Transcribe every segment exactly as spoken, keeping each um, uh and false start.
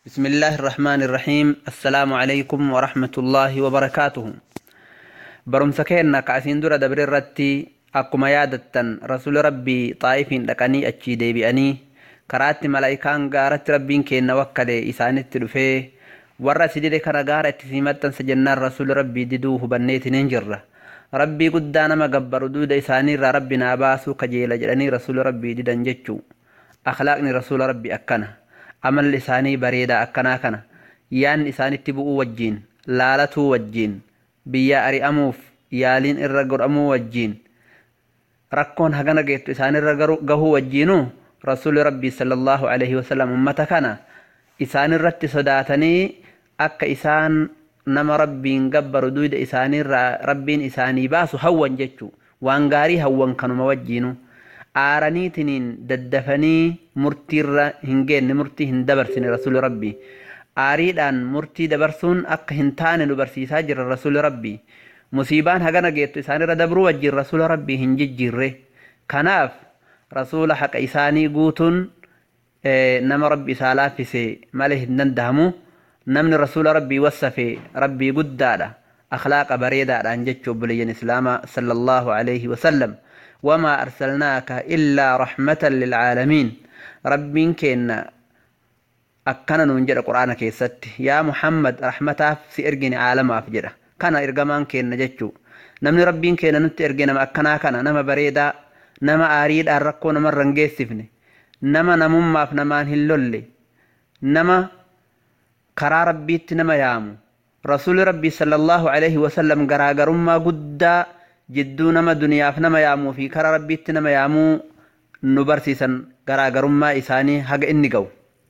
بسم الله الرحمن الرحيم. السلام عليكم ورحمة الله وبركاته. برمسكين كاسين دورة دبر الرتي أكما يادتن رسول ربي طائفين لكني أتشي دي بأني كرات ملايكان غارت ربين كين وكالي إسانت تلفي ورى سيدي كان غارت سيمتن سجنان رسول ربي ددوه بنيت ننجر ربي قدانا ما قبر دود إساني ربنا باسو كجيل جلني رسول ربي ددن جتشو أخلاقني رسول ربي أكنا amal isaanii bareeda akkanaa kana yaan isaanitti bu'uu wajjiin laalatuu wajjiin biyya ari'amuuf yaaliin irra godhamuu wajjiin rakkoon hagana geettu isaan irra gahuu wajjiinu rasuuli rabbii sallallahu alaihi wasallam ummata kana isaan irratti sodaatanii akka isaan nama rabbiin gabbaru duuda isaanii irraa rabbiin isaanii baasu hawwan jechuu waan gaarii hawwan kanuma wajjiinu aaraniitiniin daddafanii murtiirra hin geenne murtii hin dabarsine rasuuli rabbii aariidhaan murtii dabarsuun akka hin taane nu barsiisaa jira rasuuli rabbii musiibaan hagana geettu isaanirra dabruu wajjiin rasuula rabbii hin jijjiirre kanaaf rasuula haqa isaanii guutuun nama rabbi isaa laaffise malee hin dandahamu namni rasuula rabbii wassafe rabbii guddaadha akhlaaqa bareedaadhaan jechuu obboleeyyan islaamaa sallallahu alaihi wasallam وما أرسلناك إلا رحمة للعالمين ربين كينا أكنا ننجر القرآن كيست يا محمد رحمته في إرجن عالم أفجره كان إرجمان كينا جتشو نمني ربين كينا نت إرجن ما أكنا كنا نما بريدا نما أريد أركو نما رنجي سفني نما نمم ما في نمان هلولي نما كرا ربيت نما يامو رسول ربي صلى الله عليه وسلم جراجر ما قدا jidduu nama duniyaaf nama yaamuu fi karaa rabbiitti nama yaamuu nu barsiisan garaagarummaa isaanii haga inni ga'u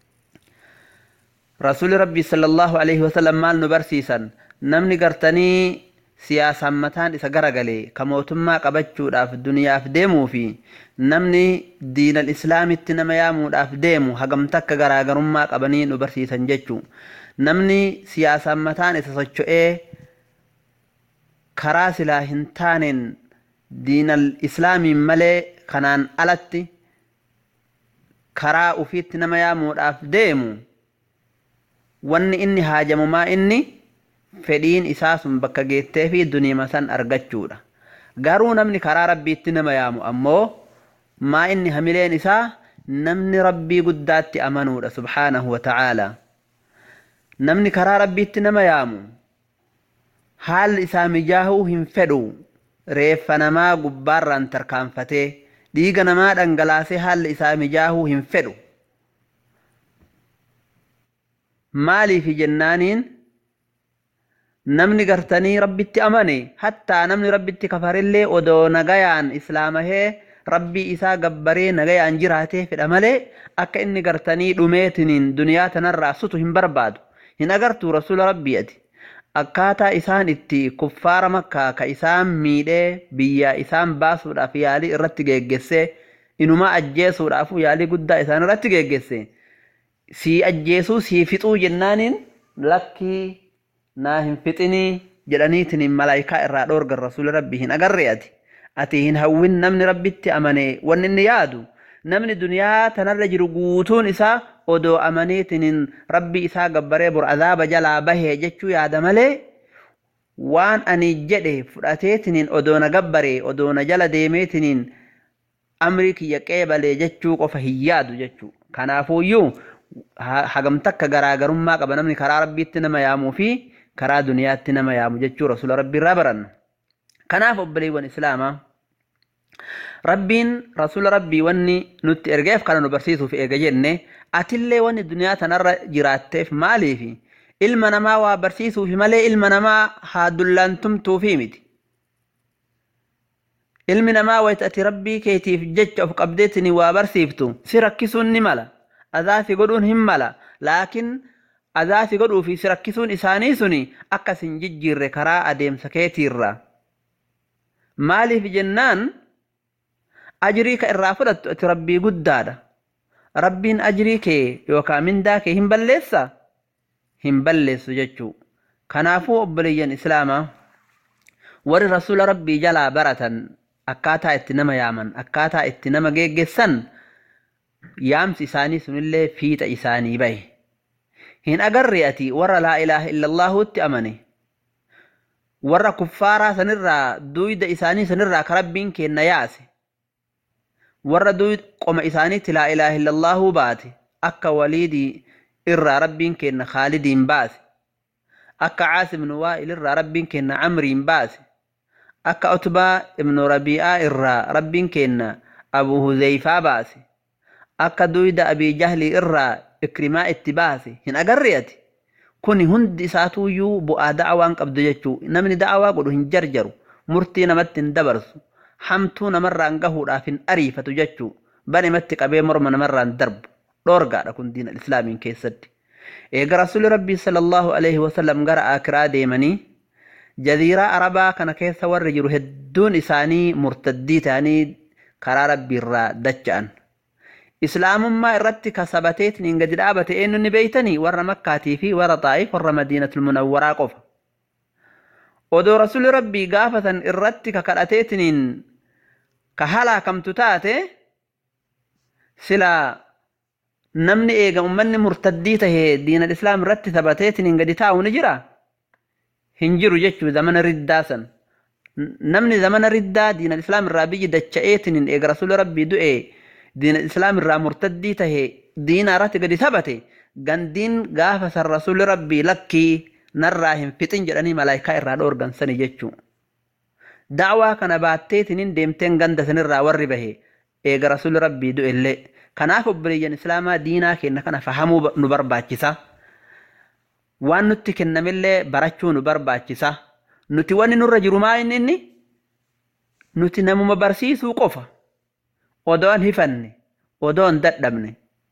rasuuli rabbii sallallahu alaihi wasallam maal nu barsiisan namni gartanii siyaasaan mataan isa garagalee ka mootummaa qabachuudhaaf duniyaaf deemuu fi namni diinal islaamitti nama yaamuudhaaf deemu hagam takka garaagarummaa qabanii nu barsiisan jechuu namni siyaasaan mataan isa socho'ee karaa silaa hin taaneen diinal islaamiin malee kanaan alatti karaa ufiitti nama yaamuudhaaf deemu wanni inni haajamumaa inni fedhiin isaa sun bakka geettee fi duniima san argachuudha garuu namni karaa rabbiitti nama yaamu ammoo maa inni hamileen isaa namni rabbii guddaatti amanuudha subhaanahu wa ta'ala namni karaa rabbiitti nama yaamu haal isaa mijaahuu hin fedhu reeffa namaa gubbaarraan tarkaanfatee dhiiga namaa dhangalaasee haal isaa mijaahuu hin fedhu maaliif jennaaniin namni gartanii rabbitti amane hattaa namni rabbitti kafarillee odoo nagayaan islaamahee rabbii isaa gabbaree nagayaan jiraatee fedha malee akka inni gartanii dhumeetiniin duniyaa tanarraa sutu hin barbaadu hin agartuu rasuula rabbii ati akkaataa isaan itti kuffaara makkaa ka isaan miidhee biyya isaan baasuudhaaf yaalii irratti geeggesse inuma ajjeesuudhaaf yaalii guddaa isaan irratti geeggesse sii ajjeesuu sii fixuu jennaaniin lakkii naa hin fixinii jedhaniitiin malaayikaa irraa dhoorgan rasuula rabbii hin agarre ati ati hin hawwin namni rabbitti amane wanni inni yaadu namni duniyaa tanarra jiru guutuun isaa odoo amaneetiniin rabbi isaa gabbaree bor azaaba jalaa bahee jechuu yaada malee waan ani jedhe fudhateetiniin odoo na gabbaree odoo na jala deemeetiniin amrii kiyya qeebalee jechuu qofa hin yaadu jechuu kanaafuuyyuu hagam takka garaagarummaa qaba namni karaa rabbiitti nama yaamuu fi karaa duniyaatti nama yaamu jechuu rasuula rabbii irraa baranna kanaaf obboleewwan islaamaa rabbiin rasuula rabbii wanni nutti ergeef kana nu barsiisuuf eega jenne atillee wanni duniyaa tanarra jiraatteef maaliif ilma namaa waa barsiisuuf malee ilma namaa haa dullantumtuufi miti ilmi namaa wayita ati rabbii keetiif jecha of qabdeetini waa barsiiftu si rakkisuun ni mala azaafi godhuun hin mala laakiin azaafi godhuu fi si rakkisuun isaanii suni akkas hin jijjiirre karaa adeemsa keetiirra maaliif jennaan ajrii ka irraa fudhattu ati rabbii guddaadha rabbiin ajrii kee yookaan mindaa kee hin balleessa hin balleessu jechuu kanaafuu obboleeyyan islaamaa warri rasuula rabbii jalaa baratan akkaataa itti nama yaaman akkaataa itti nama geeggessan yaamsi isaanii sunillee fiixa isaanii bahe hin agarri'ati warra laa ilaaha illallaahuutti amane warra kuffaaraa sanirraa duyda isaanii sanirraa ka rabbiin kenna yaase warra duyd qoma isaaniitti laa ilaaha illallaahu baate akka waliidii irraa rabbiin kenna khaalidiin baase akka Caasim ibn Waa'il irraa rabbiin kenna Camriin baase akka Utbaa ibn Rabi'aa irraa rabbiin kenna Abu Huzayfaa baase akka duyda Abii Jahlii irraa Ikrimaa itti baase hin agarri'ati kuni hundi isaatuuyyuu bu'aa da'awaan qabdu jechuu namni da'awaa godhu hin jarjaru murtii namatti hin dabarsu hamtuu namarraan gahuudhaaf hin ariifatu jechuu banimatti qabee morma namarraan darbu dhoorgaadha kun diina islaamiin keessatti eega rasuuli rabbii sallallahu alaihi wasallam gara akiraa deemanii jaziiraa arabaa kana keessa warri jiru hedduun isaanii murtaddii ta'anii karaa rabbiirraa dacha'an islaamummaa irratti kasabateetiin gadi dhaabate eenyu ni beeytanii warra makkaatii fi warra xaa'if warra madiinatul munawwaraa qofa odoo rasuuli rabbii gaafatan irratti kakadhateetiin ka halaakamtu taate sila namni eega ummanni murtaddii tahee diina islaam irratti sabateetiin gadi taa'u ni jira hin jiru jechuu zamana riddaa san namni zamana riddaa diina islaam irraa biyyi dacha'eetiin eega rasuuli rabbii du'e diina islaam irraa murtaddii tahee diina irratti gadi sabate gandiin gaafa san rasuuli rabbii lakkii narraa hin fixin jedhanii malaayikaa irraa dhoorgan sani jechuu da'waa kana baatteetiin deemteen ganda sanirraa warri bahe eega rasuuli rabbii du'e illee kanaaf obboleeyyan islaamaa diinaa kenna kana fahamuu nu barbaachisa waan nutti kennamillee barachuu nu barbaachisa nuti wanni nurra jiru maa inni inni nuti namuma barsiisuu qofa odoon hifanne odoon dadhabne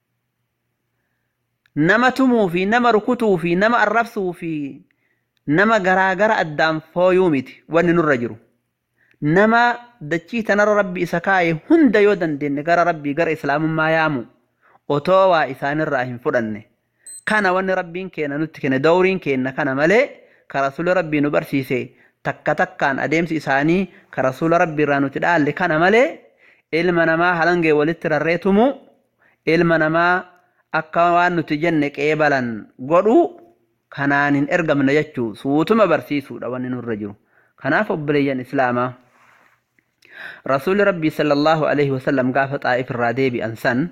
nama tumuu fi nama rukutuu fi nama arrabsuu fi nama garaagara addaan fooyuu miti wanni nurra jiru nama dachii tanarra rabbi isa kaa'e hunda yoo dandeenye gara rabbii gara islaamummaa yaamu otoo waa isaanirraa hin fudhanne kana wanni rabbiin keenya nutti kenne dawriin keenya kana malee ka rasuula rabbii nu barsiise takka takkaan adeemsi isaanii ka rasuula rabbii irraa nuti dhaalle kana malee ilma namaa halangee walitti rarreetumu ilma namaa akka waan nuti jenne qeebalan godhu kanaan hin ergamne jechuu suutuma barsiisuudha wanni nurra jiru kanaaf obboleeyyan islaamaa rasuuli rabbii sallallahu alaihi wasallam gaafa xaa'if irraa deebi'an san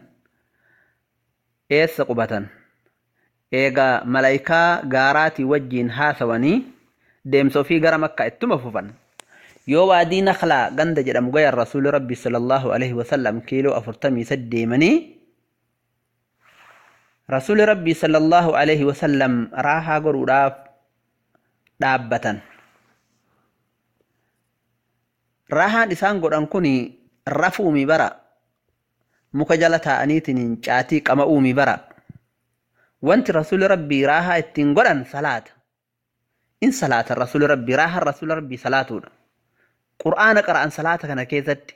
eessa qubatan eega malaayikaa gaaraatii wajjiin haasawanii deemsa ofii gara makkaa ittuma fufan yoo waadii nakhlaa ganda jedhamu gayan rasuuli rabbii sallallahu alaihi wasallam kiiloo afurtamii saddeet deemanii rasuuli rabbii sallallahu alaihi wasallam raahaa godhuudhaaf dhaabbatan raahaan isaan godhan kun rafuumi bara muka jala taa'aniitiin caatii qama'uumi bara wanti rasuuli rabbii raahaa ittiin godhan salaata in salaata rasuuli rabbii raahaan rasuuli rabbii salaatuudha qur'aana qara'an salaata kana keessatti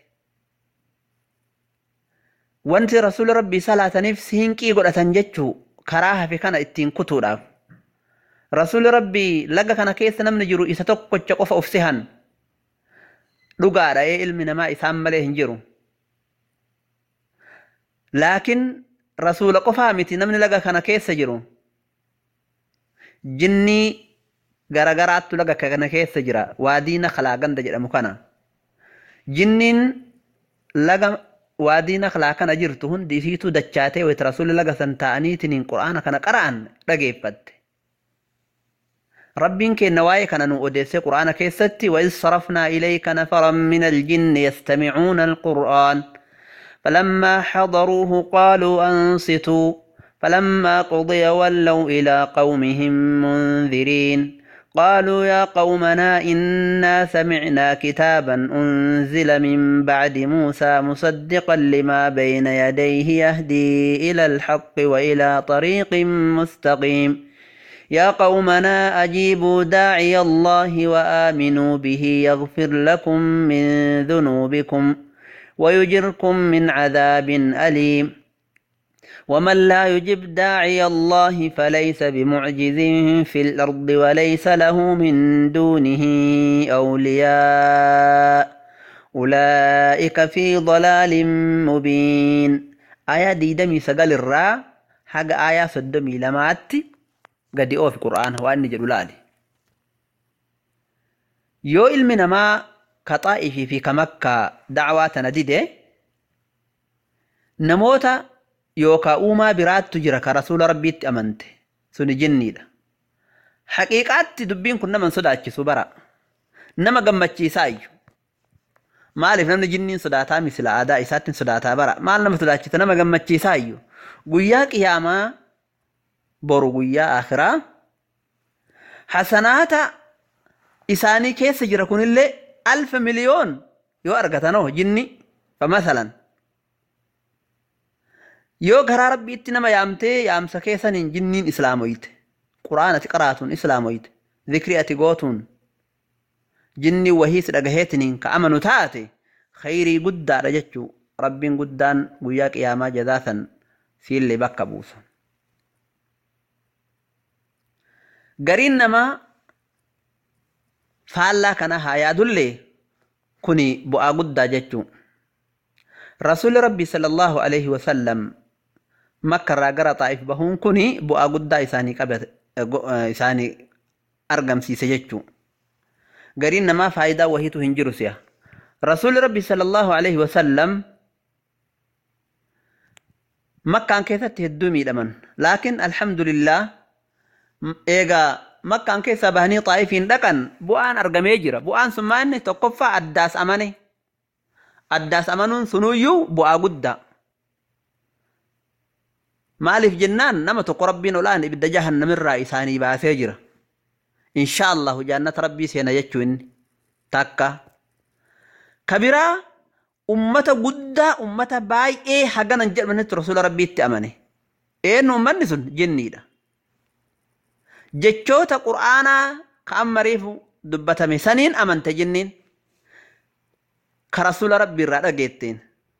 wanti rasuuli rabbii salaataniif siinqii godhatan jechuu karaa hafe kana ittiin kutuudhaaf rasuuli rabbii laga kana keessa namni jiru isa tokkocha qofa of sehan dhugaadha ee ilmi namaa isaan malee hin jiru laakiin rasuula qofaa miti namni laga kana keessa jiru jinnii garagaraattu laga kana keessa jira waadii nakhlaa ganda jedhamu kana jinniin laga waadii nakhlaa kana jirtu hundi isiitu dachaatee wayit rasuuli laga san ta'aniitiin qur'aana kana qara'an dhageeffatte ربين كي نواي كان نؤديسي قرآن كيستي وإذ صرفنا إليك نفرا من الجن يستمعون القرآن فلما حضروه قالوا أنصتوا فلما قضي ولوا إلى قومهم منذرين قالوا يا قومنا إنا سمعنا كتابا أنزل من بعد موسى مصدقا لما بين يديه يهدي إلى الحق وإلى طريق مستقيم يا قومنا أجيبوا داعي الله وآمنوا به يغفر لكم من ذنوبكم ويجركم من عذاب أليم ومن لا يجب داعي الله فليس بمعجز في الأرض وليس له من دونه أولياء أولئك في ضلال مبين آية دي دمي سقال الراء حق آية صدمي لماتي gadi oofi qur'aana waan inni jedhu laali. Yoo ilmi namaa ka Xaa'ifii fi ka Makkaa da'waa tana dide namoota yookaa uumaa biraattu jira ka rasuula rabbiitti amante suni jinniidha. Haqiiqaatti dubbiin kun nama sodaachisu bara nama gammachiisaa iyyuu. Maaliif namni jinniin sodaataa misila aadaa isaatti sodaataa bara maal nama sodaachisa nama gammachiisaa iyyuu. Guyyaa qiyaamaa boru guyyaa akhiraa hasanaata isaanii keessa jira kunillee alfa miliyoon yoo argatanoo jinni famasalan yoo garaa rabbiitti nama yaamtee yaamsa keessaniin jinniin islaamoyte quraana ati qaraatuun islaamoyte dhikri ati gootuun jinni wahiis dhagaheetiniin ka amanu taate khayrii guddaadha jechuu rabbiin guddaan guyyaa qiyaamaa jazaasan siillee bakka buusa. Gariin namaa faallaa kana haa yaadullee kuni bu'aa guddaa jechuu. Rasuulli Rabbi sallallahu alaihi wasallam Makka irraa gara Xaa'if bahuun kuni bu'aa guddaa isaanii qabate isaanii argamsiise jechuu. Gariin namaa faayidaa wahiitu hin jiru si'a. Rasuulli Rabbi sallallahu alaihi wasallam Makkaan keessatti hedduu miidhaman. Laakiin alhamdulillah eegaa Makkaan keessaa bahanii Xaa'ifiin dhaqan bu'aan argamee jira. Bu'aan sun maanni tokkoffaa addaas amane. Addaas amanuun sunuyyuu bu'aa guddaa. Maaliif jennaan nama tokko rabbiin olaan ibidda jahannamirraa isaanii baasee jira. Inshaallahu jannata rabbii seena jechuu inni takka. Kabiraa ummata guddaa ummata baay'ee haganan jedhamanitti rasuula rabbiitti amane. Eenyu ummanni sun jinniidha. Jechoota qur'aanaa ka ammariifu dubbatame saniin amante jinniin ka rasuula rabbiirraa dhageetteen.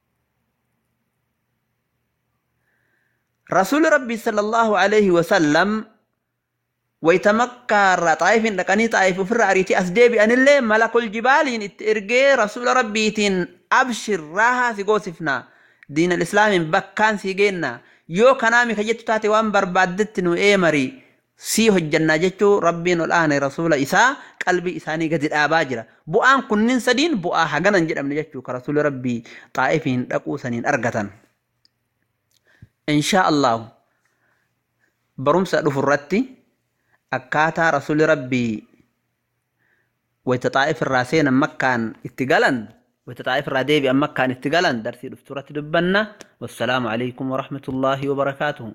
Rasuuli Rabbi sallallahu alaihi wasallam wayta Makkaa irraa Xaa'ifiin dhaqanii Xaa'if ofirraa ariitii as deebi'anillee malakul jibaaliin itti ergee rasuula rabbiitiin abshir raahaa si goosifnaa diinal islaamiin bakkaan si geenna yoo kanaami ka jettu taate waan barbaaddetti nu eemarii si hojjannaa jechuu rabbiin ol aane rasuula isaa qalbii isaanii gadi dhaabaa jira. Bu'aan kunniin sadiin bu'aa haganan jedhamne jechuu ka rasuuli rabbii Xaa'ifiin dhaquu saniin argatan. Insha Allah barumsa dhufurratti akkaataa rasuuli rabbii wayta Xaa'if irraa seenan Makkaan itti galan wayta Xaa'if irraa deebi'an Makkaan itti galan darsii dhufturratti dubbanna. Wassalaamu alaikum warahmatullahi wabarakaatuhu.